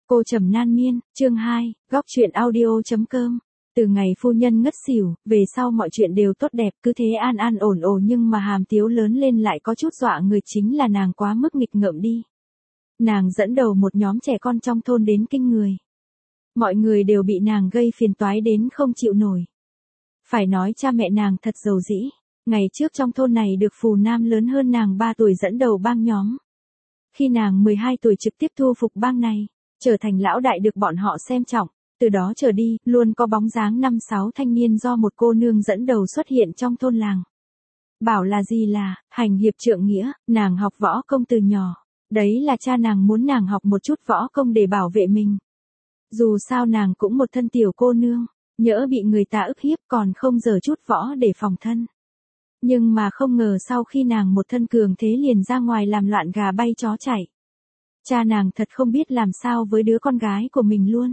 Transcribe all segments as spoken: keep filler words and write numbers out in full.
Cô trầm nan miên, chương hai, góc chuyện audio.com. Từ ngày phu nhân ngất xỉu, về sau mọi chuyện đều tốt đẹp, cứ thế an an ổn ổn, nhưng mà Hàm Tiếu lớn lên lại có chút dọa người, chính là nàng quá mức nghịch ngợm đi. Nàng dẫn đầu một nhóm trẻ con trong thôn đến kinh người. Mọi người đều bị nàng gây phiền toái đến không chịu nổi. Phải nói cha mẹ nàng thật giàu dĩ. Ngày trước trong thôn này được Phù Nam lớn hơn nàng ba tuổi dẫn đầu bang nhóm. Khi nàng mười hai tuổi trực tiếp thu phục bang này, trở thành lão đại được bọn họ xem trọng. Từ đó trở đi, luôn có bóng dáng năm sáu thanh niên do một cô nương dẫn đầu xuất hiện trong thôn làng. Bảo là gì là, hành hiệp trượng nghĩa, nàng học võ công từ nhỏ. Đấy là cha nàng muốn nàng học một chút võ công để bảo vệ mình. Dù sao nàng cũng một thân tiểu cô nương, nhỡ bị người ta ức hiếp còn không giở chút võ để phòng thân. Nhưng mà không ngờ sau khi nàng một thân cường thế liền ra ngoài làm loạn gà bay chó chạy. Cha nàng thật không biết làm sao với đứa con gái của mình luôn.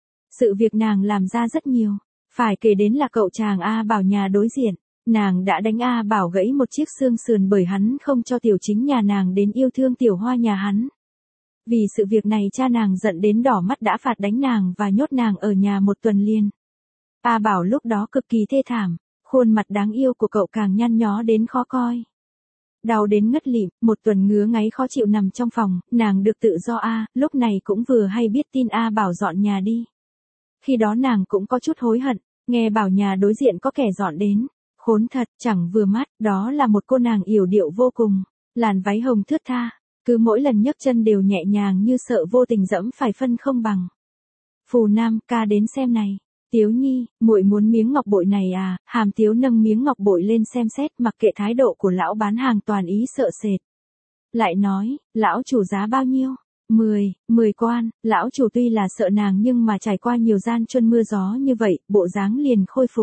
Sự việc nàng làm ra rất nhiều, phải kể đến là cậu chàng A Bảo nhà đối diện. Nàng đã đánh A Bảo gãy một chiếc xương sườn bởi hắn không cho tiểu chính nhà nàng đến yêu thương tiểu hoa nhà hắn. Vì sự việc này cha nàng giận đến đỏ mắt đã phạt đánh nàng và nhốt nàng ở nhà một tuần liền. A Bảo lúc đó cực kỳ thê thảm, khuôn mặt đáng yêu của cậu càng nhăn nhó đến khó coi. Đau đến ngất lịm, một tuần ngứa ngáy khó chịu nằm trong phòng, nàng được tự do A, lúc này cũng vừa hay biết tin A Bảo dọn nhà đi. Khi đó nàng cũng có chút hối hận, nghe bảo nhà đối diện có kẻ dọn đến. Khốn thật, chẳng vừa mắt, đó là một cô nàng yểu điệu vô cùng, làn váy hồng thướt tha, cứ mỗi lần nhấc chân đều nhẹ nhàng như sợ vô tình dẫm phải phân không bằng. Phù Nam, ca đến xem này. Tiếu Nhi, muội muốn miếng ngọc bội này à? Hàm Tiếu nâng miếng ngọc bội lên xem xét, mặc kệ thái độ của lão bán hàng toàn ý sợ sệt. Lại nói, lão chủ giá bao nhiêu? Mười, mười quan. Lão chủ tuy là sợ nàng nhưng mà trải qua nhiều gian truân mưa gió như vậy, bộ dáng liền khôi phục.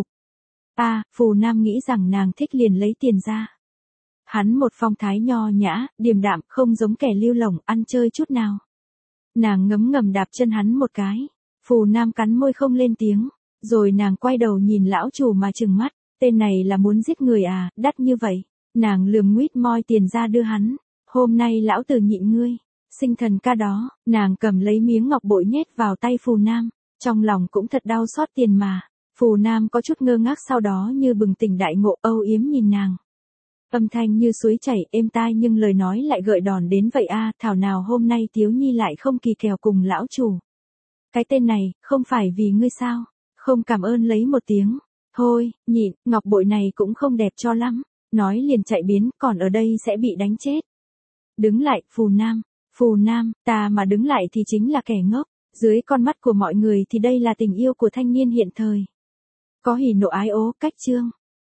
À, Phù Nam nghĩ rằng nàng thích liền lấy tiền ra. Hắn một phong thái nho nhã, điềm đạm, không giống kẻ lưu lỏng, ăn chơi chút nào. Nàng ngấm ngầm đạp chân hắn một cái. Phù Nam cắn môi không lên tiếng. Rồi nàng quay đầu nhìn lão chủ mà trừng mắt. Tên này là muốn giết người à, đắt như vậy. Nàng lườm nguýt moi tiền ra đưa hắn. Hôm nay lão tử nhịn ngươi. Sinh thần ca đó, nàng cầm lấy miếng ngọc bội nhét vào tay Phù Nam. Trong lòng cũng thật đau xót tiền mà. Phù Nam có chút ngơ ngác, sau đó như bừng tỉnh đại ngộ, âu yếm nhìn nàng. Âm thanh như suối chảy êm tai nhưng lời nói lại gợi đòn đến vậy a, thảo nào hôm nay Tiếu Nhi lại không kỳ kèo cùng lão chủ. Cái tên này, không phải vì ngươi sao? Không cảm ơn lấy một tiếng. Thôi, nhịn, ngọc bội này cũng không đẹp cho lắm. Nói liền chạy biến, còn ở đây sẽ bị đánh chết. Đứng lại, Phù Nam. Phù Nam, ta mà đứng lại thì chính là kẻ ngốc. Dưới con mắt của mọi người thì đây là tình yêu của thanh niên hiện thời. Có hỉ nộ ái ố, cách chương.